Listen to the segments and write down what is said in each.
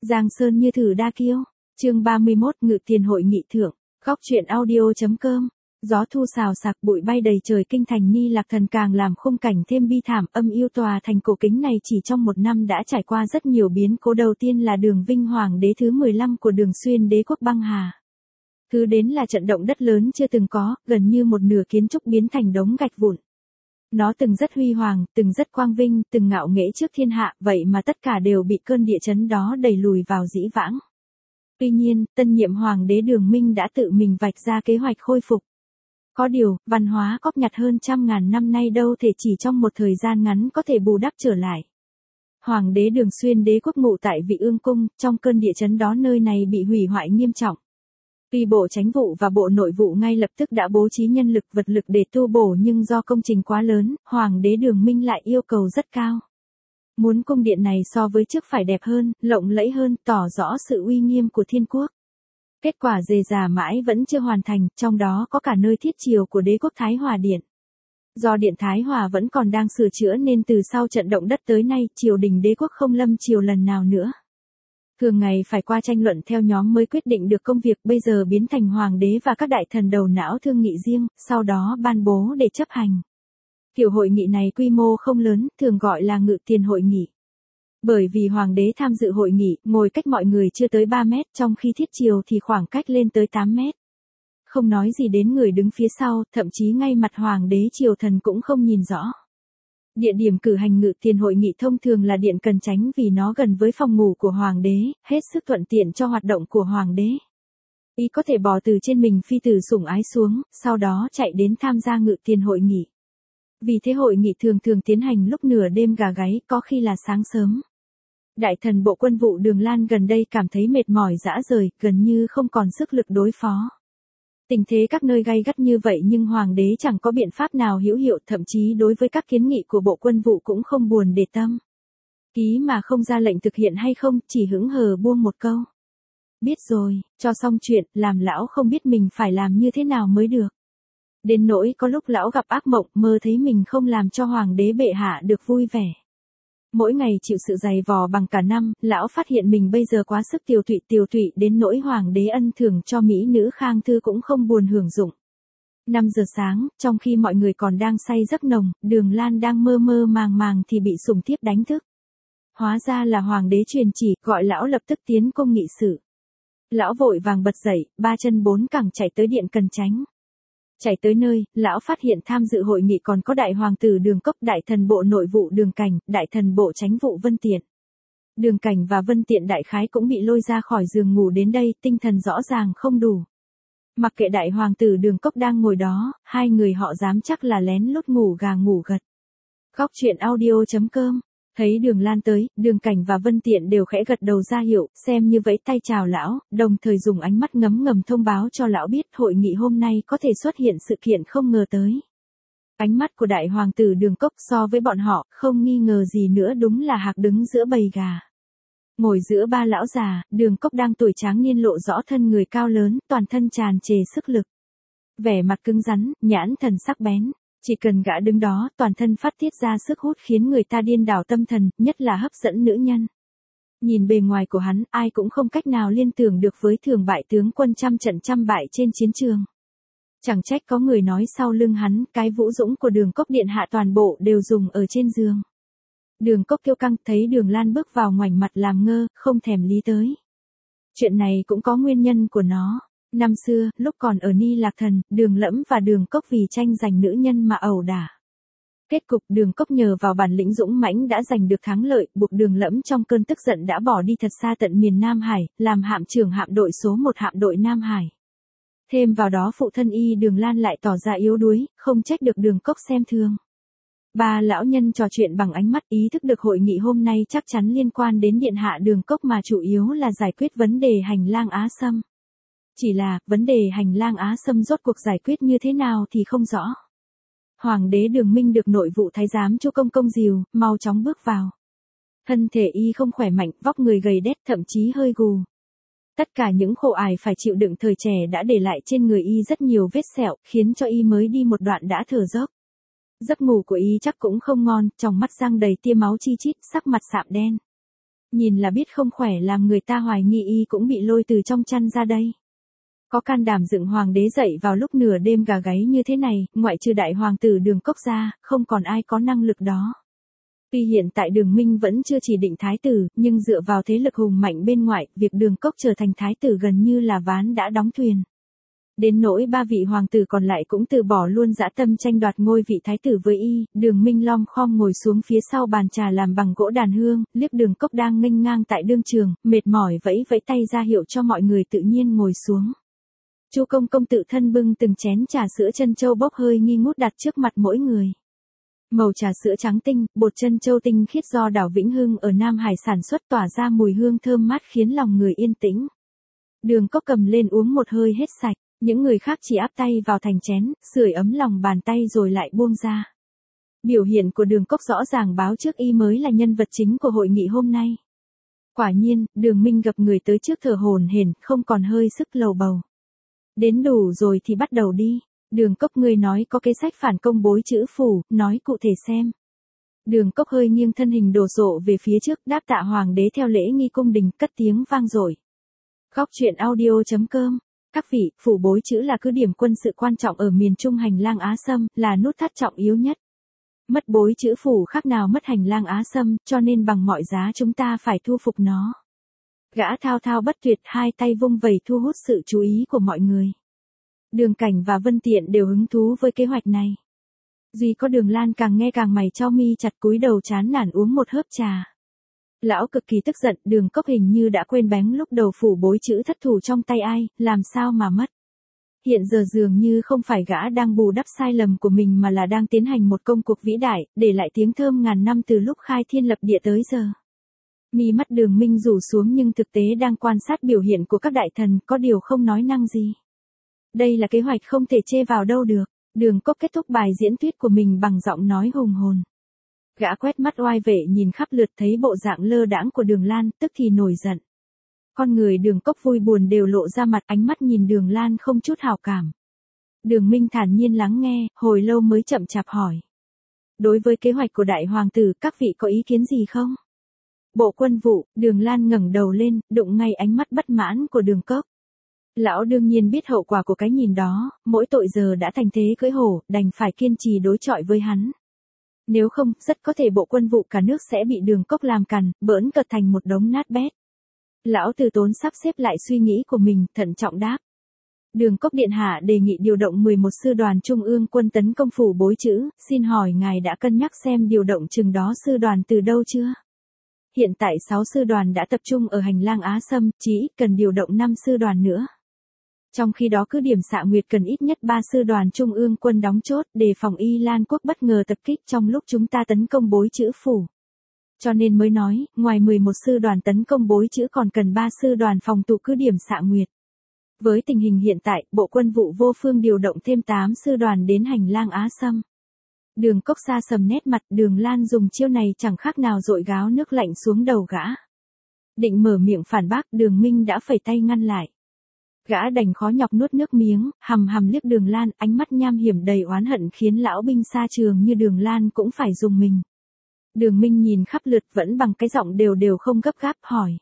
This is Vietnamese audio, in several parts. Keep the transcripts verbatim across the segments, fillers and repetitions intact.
Giang Sơn như thử đa kiêu. Chương ba mươi mốt Ngự tiền hội nghị thượng. Góc truyện audio.com. Gió thu xào xạc bụi bay đầy trời, kinh thành Ni Lạc Thần càng làm khung cảnh thêm bi thảm. Âm yêu tòa thành cổ kính này chỉ trong một năm đã trải qua rất nhiều biến cố. Đầu tiên là Đường Vinh Hoàng đế thứ mười lăm của Đường Xuyên đế quốc băng hà. Thứ đến là trận động đất lớn chưa từng có, gần như một nửa kiến trúc biến thành đống gạch vụn. Nó từng rất huy hoàng, từng rất quang vinh, từng ngạo nghễ trước thiên hạ, vậy mà tất cả đều bị cơn địa chấn đó đẩy lùi vào dĩ vãng. Tuy nhiên, tân nhiệm hoàng đế Đường Minh đã tự mình vạch ra kế hoạch khôi phục. Có điều, văn hóa cóp nhặt hơn trăm ngàn năm nay đâu thể chỉ trong một thời gian ngắn có thể bù đắp trở lại. Hoàng đế Đường Xuyên đế quốc ngụ tại Vị Ương Cung, trong cơn địa chấn đó nơi này bị hủy hoại nghiêm trọng. Tuy Bộ Chánh vụ và Bộ Nội vụ ngay lập tức đã bố trí nhân lực vật lực để tu bổ, nhưng do công trình quá lớn, Hoàng đế Đường Minh lại yêu cầu rất cao. Muốn cung điện này so với trước phải đẹp hơn, lộng lẫy hơn, tỏ rõ sự uy nghiêm của thiên quốc. Kết quả dề dà mãi vẫn chưa hoàn thành, trong đó có cả nơi thiết triều của đế quốc Thái Hòa Điện. Do Điện Thái Hòa vẫn còn đang sửa chữa nên từ sau trận động đất tới nay, triều đình đế quốc không lâm triều lần nào nữa. Thường ngày phải qua tranh luận theo nhóm mới quyết định được công việc, bây giờ biến thành hoàng đế và các đại thần đầu não thương nghị riêng, sau đó ban bố để chấp hành. Kiểu hội nghị này quy mô không lớn, thường gọi là ngự tiền hội nghị. Bởi vì hoàng đế tham dự hội nghị, ngồi cách mọi người chưa tới ba mét, trong khi thiết triều thì khoảng cách lên tới tám mét. Không nói gì đến người đứng phía sau, thậm chí ngay mặt hoàng đế triều thần cũng không nhìn rõ. Địa điểm cử hành ngự tiền hội nghị thông thường là Điện Cần Chánh vì nó gần với phòng ngủ của hoàng đế, hết sức thuận tiện cho hoạt động của hoàng đế. Y có thể bò từ trên mình phi tử sủng ái xuống, sau đó chạy đến tham gia ngự tiền hội nghị. Vì thế hội nghị thường thường tiến hành lúc nửa đêm gà gáy, có khi là sáng sớm. Đại thần Bộ Quân vụ Đường Lan gần đây cảm thấy mệt mỏi rã rời, gần như không còn sức lực đối phó. Tình thế các nơi gay gắt như vậy nhưng hoàng đế chẳng có biện pháp nào hữu hiệu, thậm chí đối với các kiến nghị của Bộ Quân vụ cũng không buồn để tâm. Ký mà không ra lệnh thực hiện hay không, chỉ hững hờ buông một câu. Biết rồi, cho xong chuyện, làm lão không biết mình phải làm như thế nào mới được. Đến nỗi có lúc lão gặp ác mộng, mơ thấy mình không làm cho hoàng đế bệ hạ được vui vẻ. Mỗi ngày chịu sự dày vò bằng cả năm, lão phát hiện mình bây giờ quá sức tiều tụy tiều tụy đến nỗi hoàng đế ân thưởng cho mỹ nữ Khang Thư cũng không buồn hưởng dụng. năm giờ sáng, trong khi mọi người còn đang say giấc nồng, Đường Lan đang mơ mơ màng màng thì bị Sùng Thiếp đánh thức. Hóa ra là hoàng đế truyền chỉ, gọi lão lập tức tiến cung nghị sự. Lão vội vàng bật dậy, ba chân bốn cẳng chạy tới Điện Cần Chánh. Chạy tới nơi, lão phát hiện tham dự hội nghị còn có đại hoàng tử Đường Cốc, đại thần Bộ Nội vụ Đường Cảnh, đại thần Bộ Chánh vụ Vân Tiện. Đường Cảnh và Vân Tiện đại khái cũng bị lôi ra khỏi giường ngủ đến đây, tinh thần rõ ràng không đủ. Mặc kệ đại hoàng tử Đường Cốc đang ngồi đó, hai người họ dám chắc là lén lút ngủ gà ngủ gật. Góc truyện audio.com. Thấy Đường Lan tới, Đường Cảnh và Vân Tiện đều khẽ gật đầu ra hiệu, xem như vẫy tay chào lão, đồng thời dùng ánh mắt ngấm ngầm thông báo cho lão biết hội nghị hôm nay có thể xuất hiện sự kiện không ngờ tới. Ánh mắt của đại hoàng tử Đường Cốc so với bọn họ, không nghi ngờ gì nữa đúng là hạc đứng giữa bầy gà. Ngồi giữa ba lão già, Đường Cốc đang tuổi tráng niên lộ rõ thân người cao lớn, toàn thân tràn trề sức lực. Vẻ mặt cứng rắn, nhãn thần sắc bén. Chỉ cần gã đứng đó, toàn thân phát tiết ra sức hút khiến người ta điên đảo tâm thần, nhất là hấp dẫn nữ nhân. Nhìn bề ngoài của hắn, ai cũng không cách nào liên tưởng được với thường bại tướng quân trăm trận trăm bại trên chiến trường. Chẳng trách có người nói sau lưng hắn, cái vũ dũng của Đường Cốc điện hạ toàn bộ đều dùng ở trên giường. Đường Cốc kiêu căng, thấy Đường Lan bước vào ngoảnh mặt làm ngơ, không thèm lý tới. Chuyện này cũng có nguyên nhân của nó. Năm xưa, lúc còn ở Ni Lạc Thần, Đường Lẫm và Đường Cốc vì tranh giành nữ nhân mà ẩu đả. Kết cục Đường Cốc nhờ vào bản lĩnh dũng mãnh đã giành được thắng lợi, buộc Đường Lẫm trong cơn tức giận đã bỏ đi thật xa tận miền Nam Hải, làm hạm trưởng hạm đội số một hạm đội Nam Hải. Thêm vào đó phụ thân y Đường Lan lại tỏ ra yếu đuối, không trách được Đường Cốc xem thường. Ba lão nhân trò chuyện bằng ánh mắt, ý thức được hội nghị hôm nay chắc chắn liên quan đến điện hạ Đường Cốc mà chủ yếu là giải quyết vấn đề hành lang Á Sâm. Chỉ là, vấn đề hành lang Á Sâm rốt cuộc giải quyết như thế nào thì không rõ. Hoàng đế Đường Minh được nội vụ thái giám Chu Công Công dìu, mau chóng bước vào. Thân thể y không khỏe mạnh, vóc người gầy đét, thậm chí hơi gù. Tất cả những khổ ải phải chịu đựng thời trẻ đã để lại trên người y rất nhiều vết sẹo, khiến cho y mới đi một đoạn đã thở dốc. Giấc ngủ của y chắc cũng không ngon, trong mắt răng đầy tia máu chi chít, sắc mặt sạm đen. Nhìn là biết không khỏe, làm người ta hoài nghi y cũng bị lôi từ trong chăn ra đây. Có can đảm dựng hoàng đế dậy vào lúc nửa đêm gà gáy như thế này, ngoại trừ đại hoàng tử Đường Cốc ra, không còn ai có năng lực đó. Tuy hiện tại Đường Minh vẫn chưa chỉ định thái tử, nhưng dựa vào thế lực hùng mạnh bên ngoại, việc Đường Cốc trở thành thái tử gần như là ván đã đóng thuyền. Đến nỗi ba vị hoàng tử còn lại cũng từ bỏ luôn dã tâm tranh đoạt ngôi vị thái tử với y. Đường Minh lom khom ngồi xuống phía sau bàn trà làm bằng gỗ đàn hương, liếc Đường Cốc đang nghênh ngang tại đương trường, mệt mỏi vẫy vẫy tay ra hiệu cho mọi người tự nhiên ngồi xuống. Chu công công tự thân bưng từng chén trà sữa trân châu bốc hơi nghi ngút đặt trước mặt mỗi người. Màu trà sữa trắng tinh, bột trân châu tinh khiết do đảo Vĩnh Hưng ở Nam Hải sản xuất tỏa ra mùi hương thơm mát khiến lòng người yên tĩnh. Đường Cốc cầm lên uống một hơi hết sạch, những người khác chỉ áp tay vào thành chén, sưởi ấm lòng bàn tay rồi lại buông ra. Biểu hiện của Đường Cốc rõ ràng báo trước y mới là nhân vật chính của hội nghị hôm nay. Quả nhiên, Đường Minh gặp người tới trước thở hổn hển, không còn hơi sức lầu bầu. Đến đủ rồi thì bắt đầu đi. Đường Cốc, ngươi nói có kế sách phản công Bối Chữ Phủ, nói cụ thể xem. Đường Cốc hơi nghiêng thân hình đổ sộ về phía trước, đáp tạ hoàng đế theo lễ nghi cung đình, cất tiếng vang dội. Góc truyện audio chấm com. Các vị, phủ Bối Chữ là cứ điểm quân sự quan trọng ở miền Trung hành lang Á Sâm, là nút thắt trọng yếu nhất. Mất Bối Chữ Phủ khác nào mất hành lang Á Sâm, cho nên bằng mọi giá chúng ta phải thu phục nó. Gã thao thao bất tuyệt, hai tay vung vẩy thu hút sự chú ý của mọi người. Đường Cảnh và Vân Tiện đều hứng thú với kế hoạch này. Duy có Đường Lan càng nghe càng mày chau mi chặt, cúi đầu chán nản uống một hớp trà. Lão cực kỳ tức giận, Đường Cốc hình như đã quên bén lúc đầu phủ Bối Chữ thất thủ trong tay ai, làm sao mà mất. Hiện giờ dường như không phải gã đang bù đắp sai lầm của mình mà là đang tiến hành một công cuộc vĩ đại, để lại tiếng thơm ngàn năm từ lúc khai thiên lập địa tới giờ. Mi mắt Đường Minh rủ xuống nhưng thực tế đang quan sát biểu hiện của các đại thần, có điều không nói năng gì. Đây là kế hoạch không thể chê vào đâu được. Đường Cốc kết thúc bài diễn thuyết của mình bằng giọng nói hùng hồn. Gã quét mắt oai vệ nhìn khắp lượt thấy bộ dạng lơ đãng của Đường Lan, tức thì nổi giận. Con người Đường Cốc vui buồn đều lộ ra mặt, ánh mắt nhìn Đường Lan không chút hảo cảm. Đường Minh thản nhiên lắng nghe, hồi lâu mới chậm chạp hỏi. Đối với kế hoạch của đại hoàng tử, các vị có ý kiến gì không? Bộ Quân vụ, Đường Lan ngẩng đầu lên, đụng ngay ánh mắt bất mãn của Đường Cốc. Lão đương nhiên biết hậu quả của cái nhìn đó, mỗi tội giờ đã thành thế cưỡi hổ, đành phải kiên trì đối chọi với hắn. Nếu không, rất có thể Bộ Quân vụ cả nước sẽ bị Đường Cốc làm cằn, bỡn cợt thành một đống nát bét. Lão từ tốn sắp xếp lại suy nghĩ của mình, thận trọng đáp. Đường Cốc điện hạ đề nghị điều động mười một sư đoàn trung ương quân tấn công phủ Bối Chữ, xin hỏi ngài đã cân nhắc xem điều động chừng đó sư đoàn từ đâu chưa? Hiện tại sáu sư đoàn đã tập trung ở hành lang Á Sâm, chỉ cần điều động năm sư đoàn nữa. Trong khi đó cứ điểm Xạ Nguyệt cần ít nhất ba sư đoàn trung ương quân đóng chốt, đề phòng Y Lan quốc bất ngờ tập kích trong lúc chúng ta tấn công Bối Chữ phủ. Cho nên mới nói, ngoài mười một sư đoàn tấn công Bối Chữ còn cần ba sư đoàn phòng thủ cứ điểm Xạ Nguyệt. Với tình hình hiện tại, Bộ Quân vụ vô phương điều động thêm tám sư đoàn đến hành lang Á Sâm. Đường Cốc xa sầm nét mặt, Đường Lan dùng chiêu này chẳng khác nào dội gáo nước lạnh xuống đầu gã. Định mở miệng phản bác, Đường Minh đã phẩy tay ngăn lại. Gã đành khó nhọc nuốt nước miếng, hầm hầm liếc Đường Lan, ánh mắt nham hiểm đầy oán hận khiến lão binh xa trường như Đường Lan cũng phải dùng mình. Đường Minh nhìn khắp lượt vẫn bằng cái giọng đều đều không gấp gáp hỏi.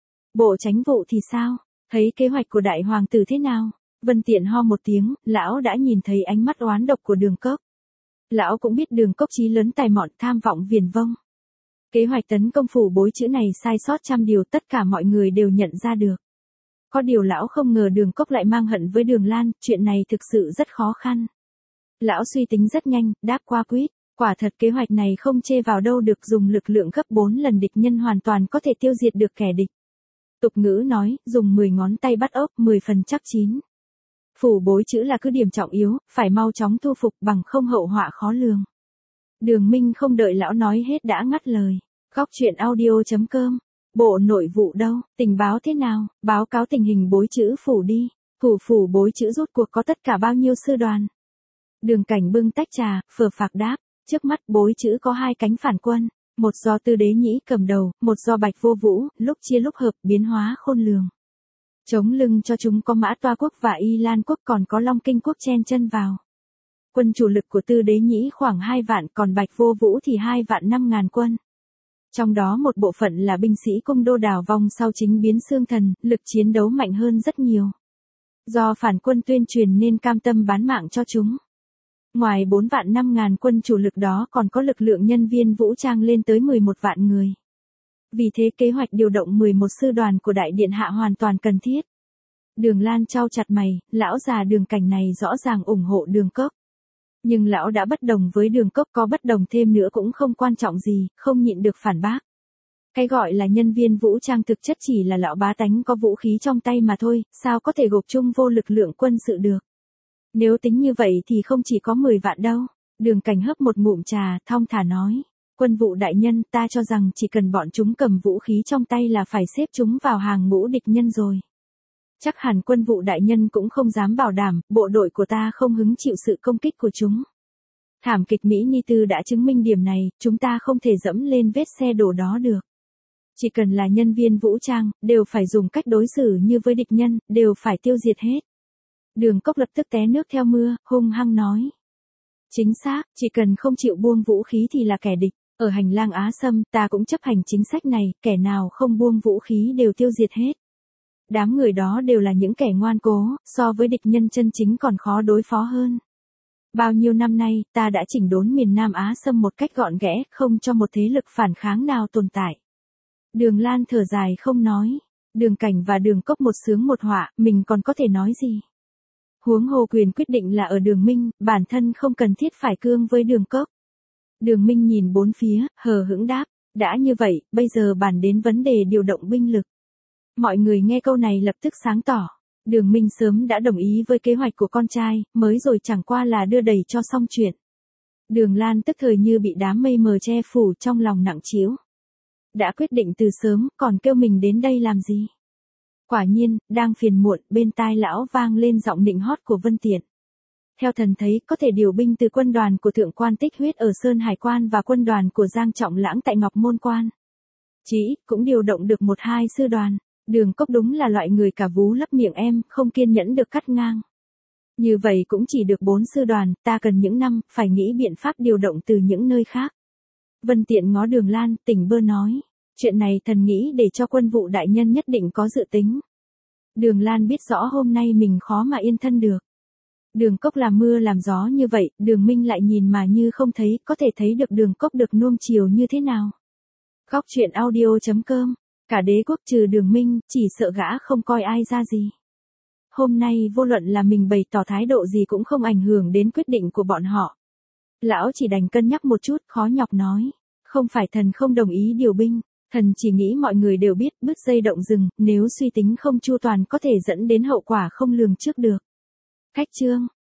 Bộ Chánh vụ thì sao? Thấy kế hoạch của đại hoàng tử thế nào? Vân Tiện ho một tiếng, lão đã nhìn thấy ánh mắt oán độc của Đường Cốc. Lão cũng biết Đường Cốc chí lớn tài mọn, tham vọng viển vông. Kế hoạch tấn công phủ Bối Chữ này sai sót trăm điều, tất cả mọi người đều nhận ra được. Có điều lão không ngờ Đường Cốc lại mang hận với Đường Lan, chuyện này thực sự rất khó khăn. Lão suy tính rất nhanh, đáp qua quýt, quả thật kế hoạch này không chê vào đâu được, dùng lực lượng gấp bốn lần địch nhân hoàn toàn có thể tiêu diệt được kẻ địch. Tục ngữ nói, dùng mười ngón tay bắt ốc, mười phần chắc chín. Phủ Bối Chữ là cứ điểm trọng yếu, phải mau chóng thu phục bằng không hậu họa khó lường. Đường Minh không đợi lão nói hết đã ngắt lời. Góc truyện audio chấm com. Bộ Nội vụ đâu, tình báo thế nào, báo cáo tình hình Bối Chữ phủ đi. Thủ phủ Bối Chữ rút cuộc có tất cả bao nhiêu sư đoàn? Đường Cảnh bưng tách trà, phờ phạc đáp. Trước mắt Bối Chữ có hai cánh phản quân, một do Tư Đế Nhĩ cầm đầu, một do Bạch Vô Vũ, lúc chia lúc hợp, biến hóa khôn lường. Chống lưng cho chúng có Mã Toa quốc và Y Lan quốc, còn có Long Kinh quốc chen chân vào. Quân chủ lực của Tư Đế Nhĩ khoảng hai vạn, còn Bạch Vô Vũ thì hai vạn năm ngàn quân. Trong đó một bộ phận là binh sĩ cung đô đào vong sau chính biến xương thần, lực chiến đấu mạnh hơn rất nhiều. Do phản quân tuyên truyền nên cam tâm bán mạng cho chúng. Ngoài bốn vạn năm ngàn quân chủ lực đó còn có lực lượng nhân viên vũ trang lên tới mười một vạn người. Vì thế kế hoạch điều động mười một sư đoàn của đại điện hạ hoàn toàn cần thiết. Đường Lan chau chặt mày, lão già Đường Cảnh này rõ ràng ủng hộ Đường Cốc. Nhưng lão đã bất đồng với Đường Cốc, có bất đồng thêm nữa cũng không quan trọng gì, không nhịn được phản bác. Cái gọi là nhân viên vũ trang thực chất chỉ là lão bá tánh có vũ khí trong tay mà thôi, sao có thể gộp chung vô lực lượng quân sự được. Nếu tính như vậy thì không chỉ có mười vạn đâu. Đường Cảnh hấp một ngụm trà, thong thả nói. Quân vụ đại nhân, ta cho rằng chỉ cần bọn chúng cầm vũ khí trong tay là phải xếp chúng vào hàng ngũ địch nhân rồi. Chắc hẳn quân vụ đại nhân cũng không dám bảo đảm, bộ đội của ta không hứng chịu sự công kích của chúng. Thảm kịch Mỹ Ni Tư đã chứng minh điểm này, chúng ta không thể dẫm lên vết xe đổ đó được. Chỉ cần là nhân viên vũ trang, đều phải dùng cách đối xử như với địch nhân, đều phải tiêu diệt hết. Đường Cốc lập tức té nước theo mưa, hung hăng nói. Chính xác, chỉ cần không chịu buông vũ khí thì là kẻ địch. Ở hành lang Á Sâm, ta cũng chấp hành chính sách này, kẻ nào không buông vũ khí đều tiêu diệt hết. Đám người đó đều là những kẻ ngoan cố, so với địch nhân chân chính còn khó đối phó hơn. Bao nhiêu năm nay, ta đã chỉnh đốn miền Nam Á Sâm một cách gọn ghẽ, không cho một thế lực phản kháng nào tồn tại. Đường Lan thở dài không nói. Đường Cảnh và Đường Cốc một sướng một họa, mình còn có thể nói gì. Huống hồ quyền quyết định là ở Đường Minh, bản thân không cần thiết phải cương với Đường Cốc. Đường Minh nhìn bốn phía, hờ hững đáp, đã như vậy, bây giờ bàn đến vấn đề điều động binh lực. Mọi người nghe câu này lập tức sáng tỏ. Đường Minh sớm đã đồng ý với kế hoạch của con trai, mới rồi chẳng qua là đưa đẩy cho xong chuyện. Đường Lan tức thời như bị đám mây mờ che phủ, trong lòng nặng trĩu. Đã quyết định từ sớm, còn kêu mình đến đây làm gì? Quả nhiên, đang phiền muộn, bên tai lão vang lên giọng nịnh hót của Vân Tiện. Theo thần thấy, có thể điều binh từ quân đoàn của Thượng quan Tích Huyết ở Sơn Hải Quan và quân đoàn của Giang Trọng Lãng tại Ngọc Môn Quan. Chỉ ít cũng điều động được một hai sư đoàn. Đường Cốc đúng là loại người cả vú lấp miệng em, không kiên nhẫn được cắt ngang. Như vậy cũng chỉ được bốn sư đoàn, ta cần những năm, phải nghĩ biện pháp điều động từ những nơi khác. Vân Tiện ngó Đường Lan, tỉnh bơ nói. Chuyện này thần nghĩ để cho quân vụ đại nhân nhất định có dự tính. Đường Lan biết rõ hôm nay mình khó mà yên thân được. Đường Cốc làm mưa làm gió như vậy, Đường Minh lại nhìn mà như không thấy, có thể thấy được Đường Cốc được nuông chiều như thế nào. Góc truyện audio chấm com. Cả đế quốc trừ Đường Minh, chỉ sợ gã không coi ai ra gì. Hôm nay vô luận là mình bày tỏ thái độ gì cũng không ảnh hưởng đến quyết định của bọn họ. Lão chỉ đành cân nhắc một chút, khó nhọc nói. Không phải thần không đồng ý điều binh, thần chỉ nghĩ mọi người đều biết bứt dây động rừng, nếu suy tính không chu toàn có thể dẫn đến hậu quả không lường trước được. Cách chương